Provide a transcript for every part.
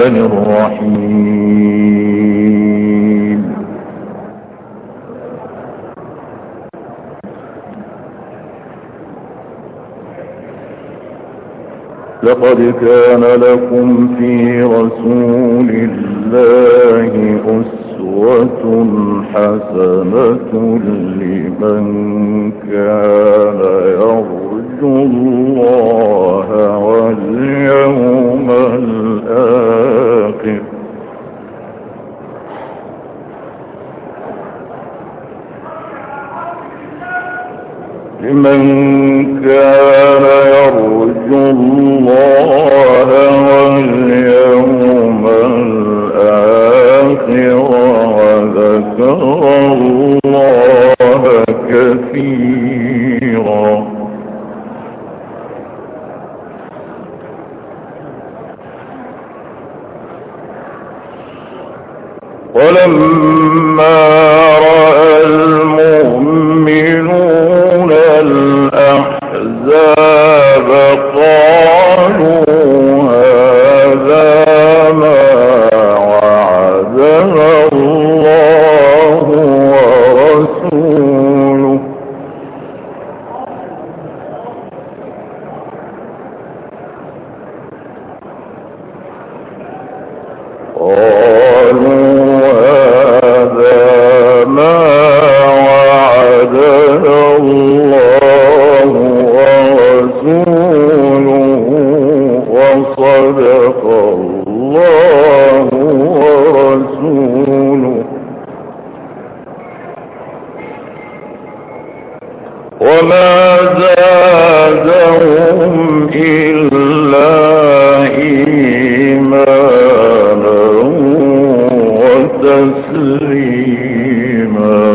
الرحمن الرحيم. لقد كان لكم في رسول الله أسوة حسنة لمن كان يرجو الله واليوم الآخر وذكر الله كثيرا. ولما رأى المؤمنون الأحزاب قالوا هذا ما وعدنا الله ورسوله وصدق الله ورسوله وما زادهم إلا إيمانا وتسليما.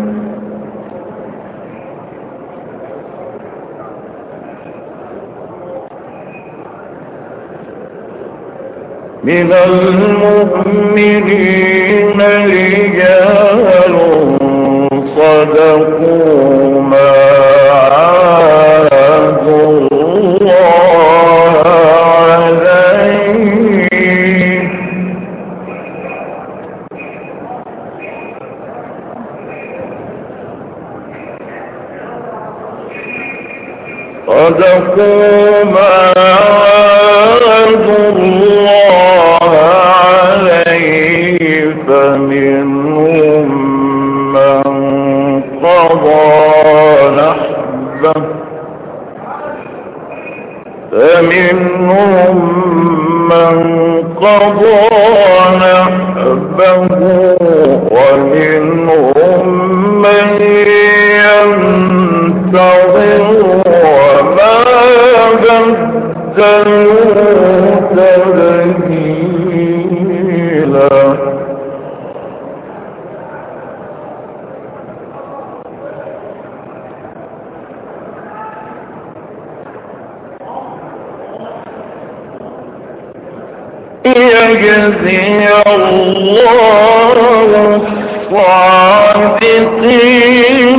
من المؤمنين رجال صدقوا ما عاهدوا الله عليه فمنهم من قضى نحبه ومنهم من ينتظر وما بدلوا تبديلا. يجزي الله الصادقين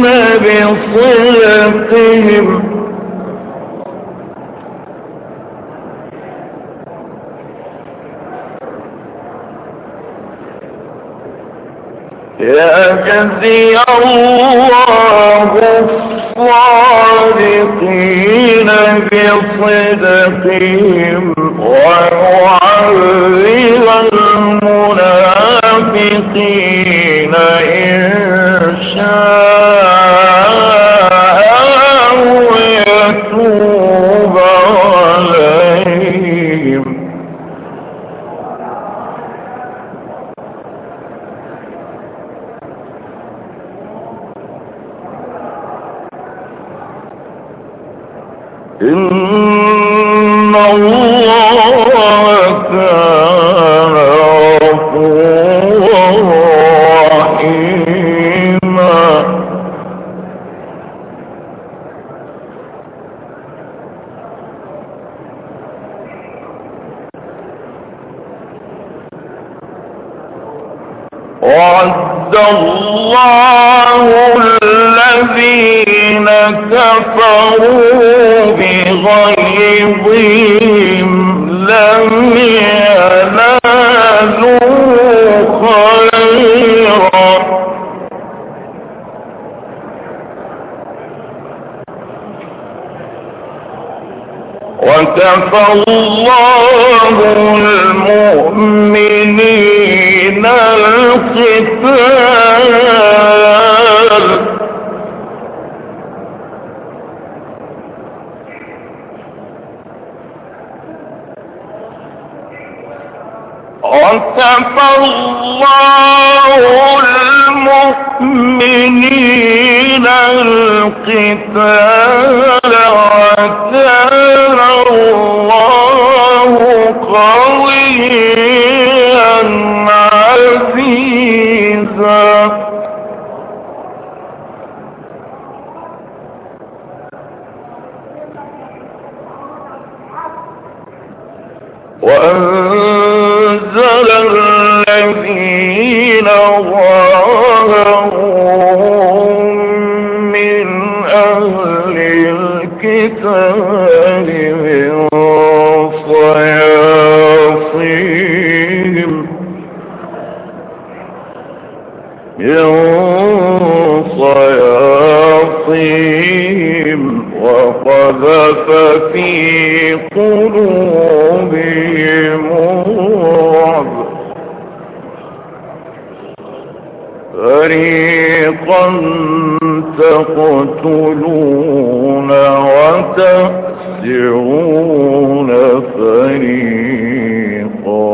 بصدقهم ويعذب المنافقين إن شاء ويتوب عليهم إن الله كان غفورا رحيما. وعد الله الذين كفروا بغيظهم لم ينالوا خيرا وكفى الله المؤمنين القتال وكفى الله المؤمنين القتال وكان الله قويا عزيزا وأنزل الذين ظاهرهم من أهل الكتاب من صياصيهم وقذف في قلوبهم الرعب فريقا تقتلون وتأسرون فريقا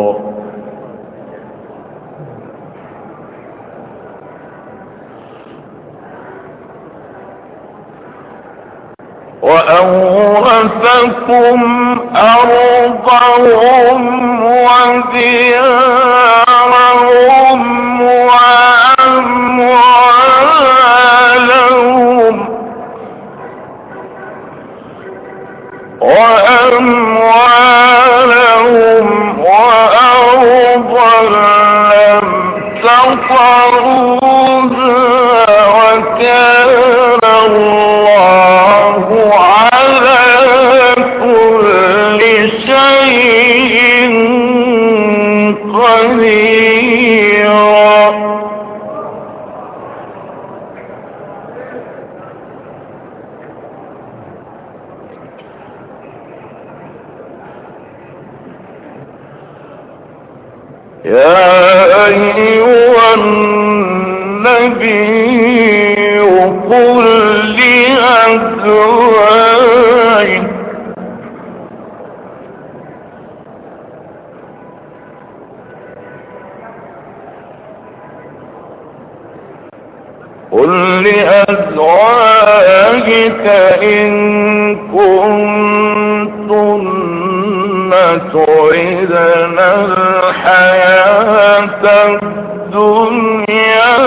وأورثكم أرضهم وديارهم وأموالهم وأرضا لم تطروها وكان الله على كل شيء قديرا يا أيها النبي قل لأزواجك إن كنتن تردن الحياة الدنيا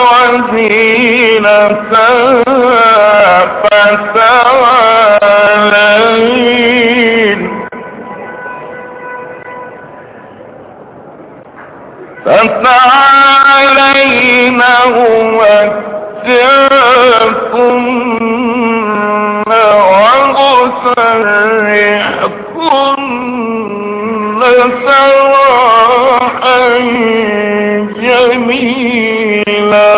وزينتها فتعالين أمتعكن وأسرحكن سراحا جميلا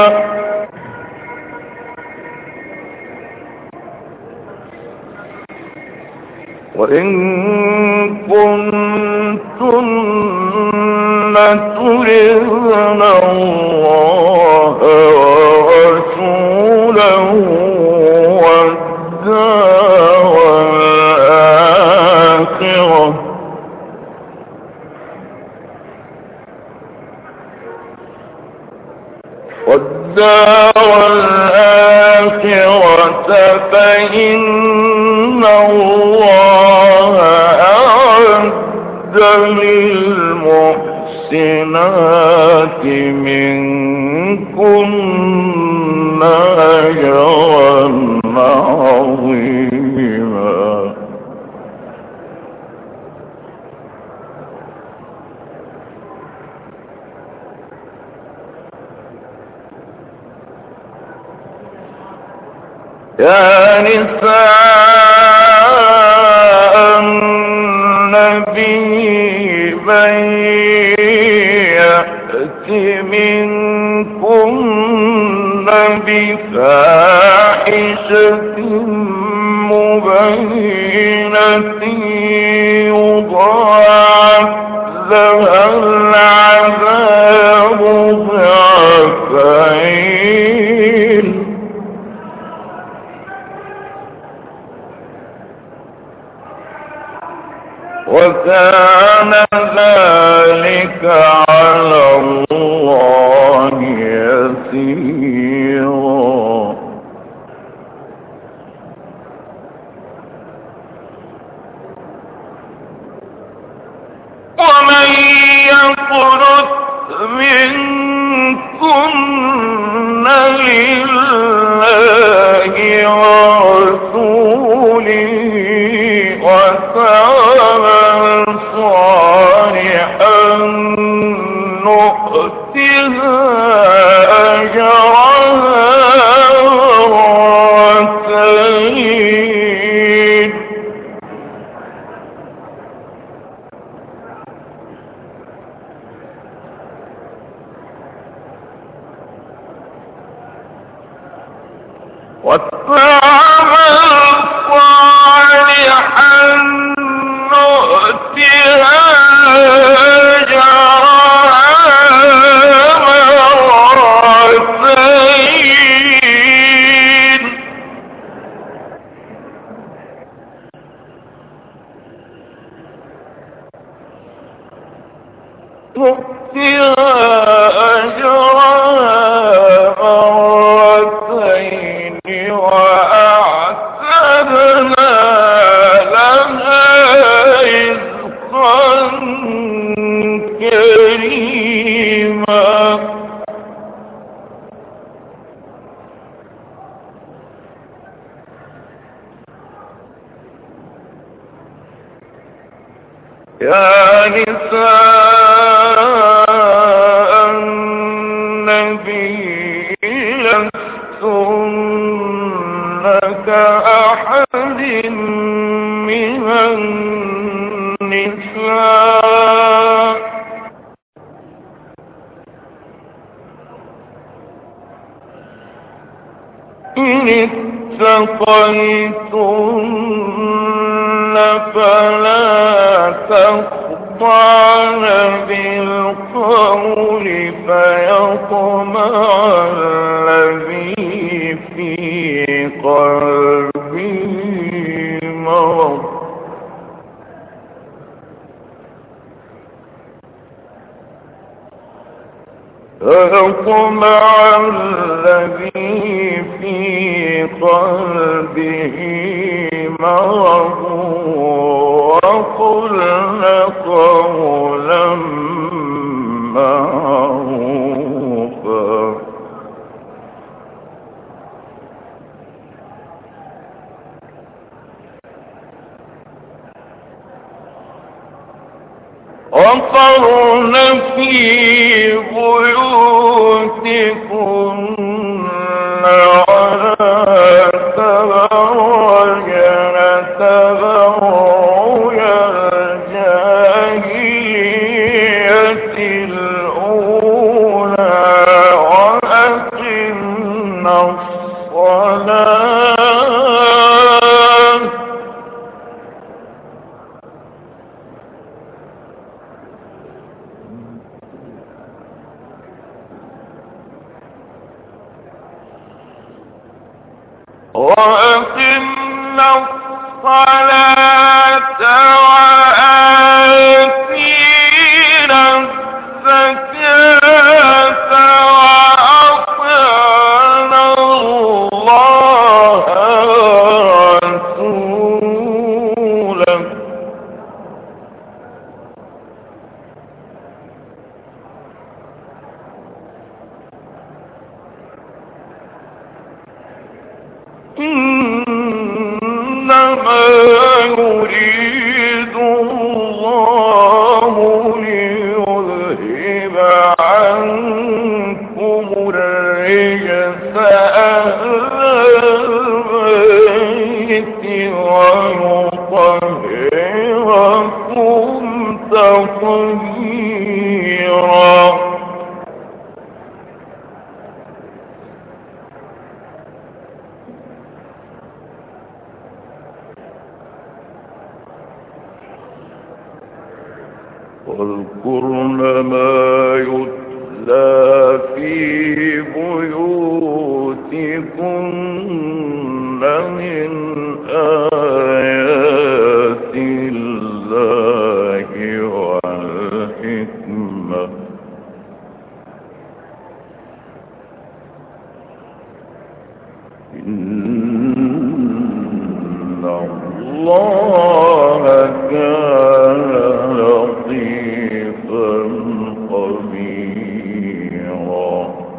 وإن كنتن تردن الله ورسوله والدار الآخرة فإن الله أعد للمحسنات منكن أجرا عظيما يا نساء النبي من منكن بفاحشة مبينة يضاعف لها العذاب ضعفين وكان ذلك على الله يسيرا. ومن يقنت منكن لله ورسوله وتعمل صالحا نؤتها أجرها مرتين وتعمل صالحا نؤتها أجرها مرتين نؤتها أجرها مرتين وأعتدنا لها رزقا كريما. يا نساء النبي لستن كأحد من النساء إن اتقيتن فلا تخضعن بالقول فيطمع الذي في قلبه مرض فيطمع الذي في قلبه مرض وقلن قولا معروفا. وقرن في بيوتكن ولا تبرجن تبرج الجاهلية الأولى وأقمنا الصلاة وأقمنا الصلاة وآتينا الزكاة وأطعنا الله ورسوله إنما يريد الله ليذهب عنكم الرجس أهل البيت ويطهركم تطهيرا. واذكرن ما يتلى في بيوتكن من آيات الله والحكمة إن الله كان لطيفا خبيرا.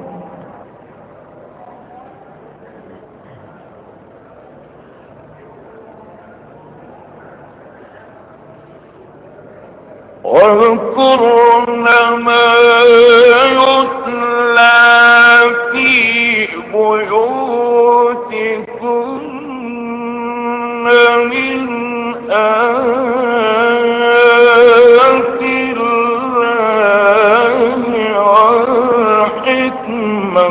واذكرن ما يتلى في بيوتكن من آيات الله والحكمة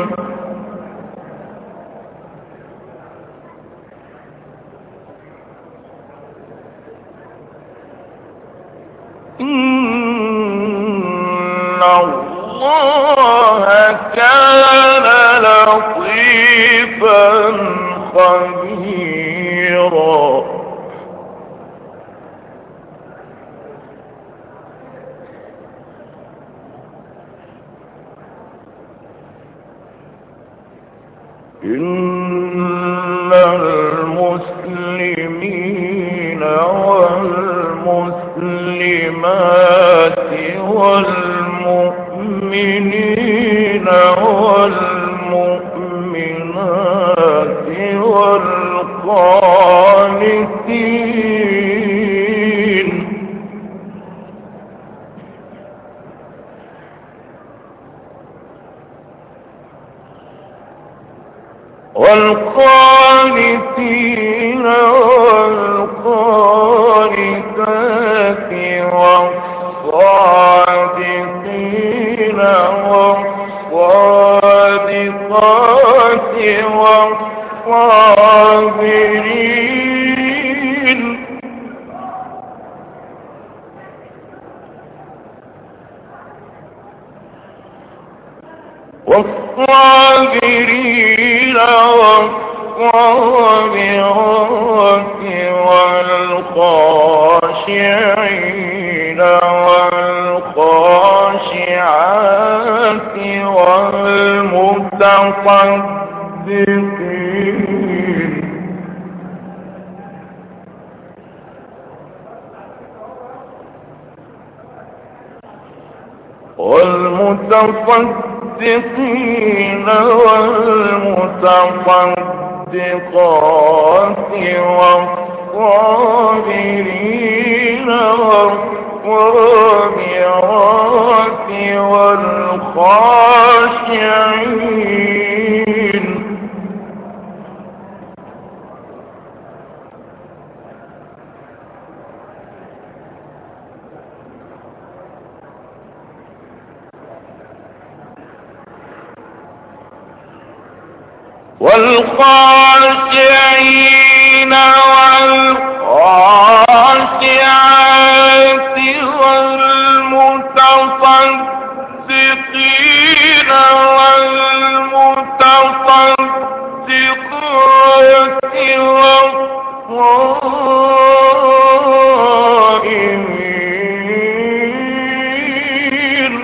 إن الله كان لطيفا خبيرا. إن المسلمين والمسلمات والمؤمنين والمؤمنات والقانتين والقانتات والصادقين والصادقات والصابرين والصابرين والصابرات والخاشعين والخاشعات والمتصدقين والمتصدقين والمتصدقات والصابرين والصابرات والخاشعين والخاشعين والخاشعات والمتصدقين والمتصدقات والصائمين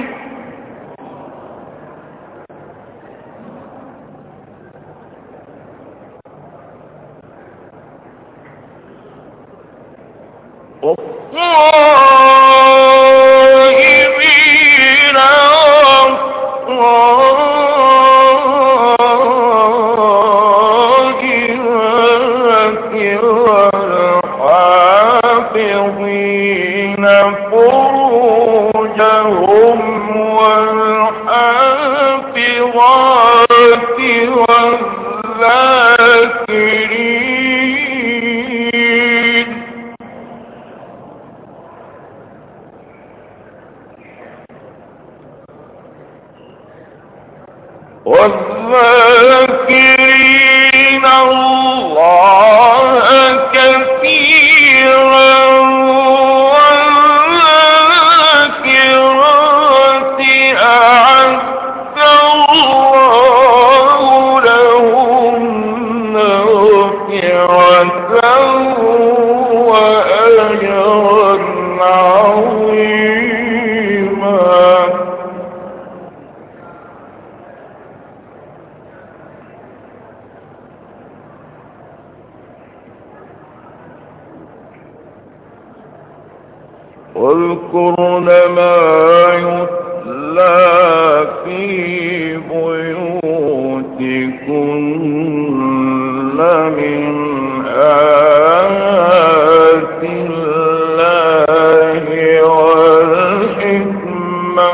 والصائمين والصائمات والحافظين فروجهم والحافظات والذاكرين واذكرن ما يتلى في بيوتكن من آيات الله والحكمة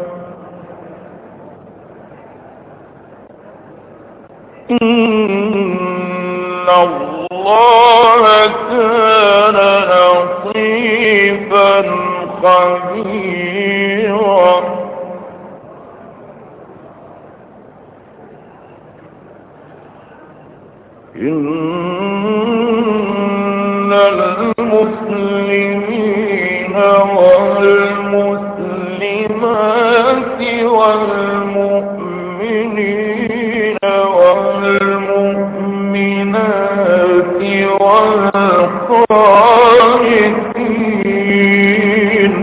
إن الله كان لطيفا خبيرا إن المسلمين والمسلمات والمؤمنين والمؤمنات والقانتين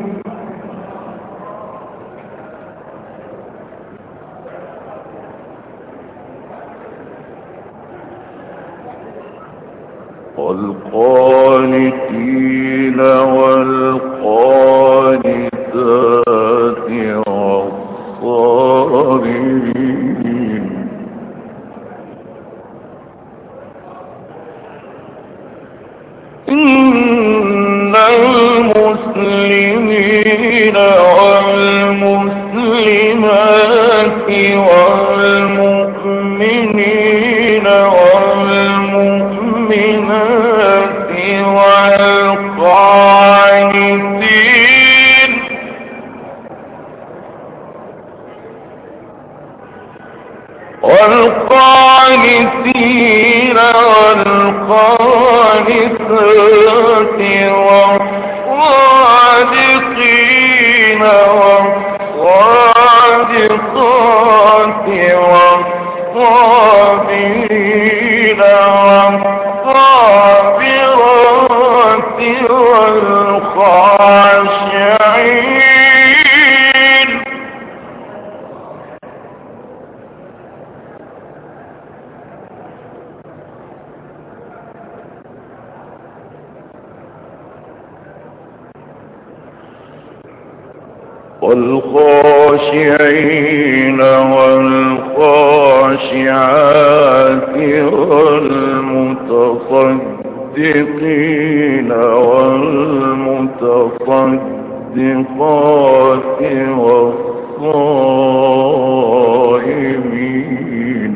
والقانتين والقانتات والصابرين إن المسلمين والمسلمات والمؤمنين والمؤمنات والقانتين والقانتات والصادقين والصادقات والصابرين والصابرات والخاشعين والخاشعين والخاشعات والمتصدقين والمتصدقات والصائمين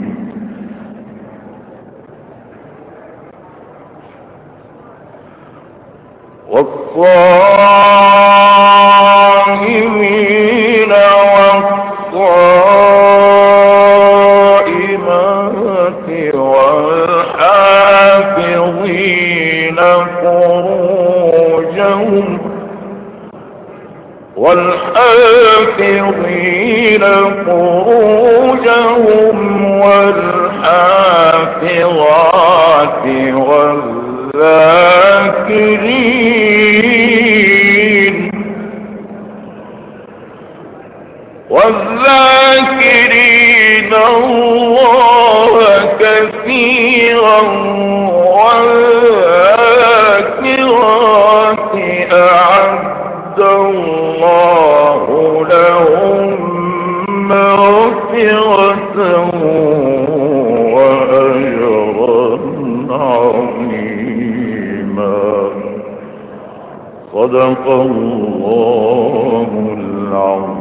والصائمين والصائمات والحافظين فروجهم والحافظات والذاكرين الله كثيرا والذاكرات أعد الله لهم مغفرة وأجرا عظيما صدق الله العظيم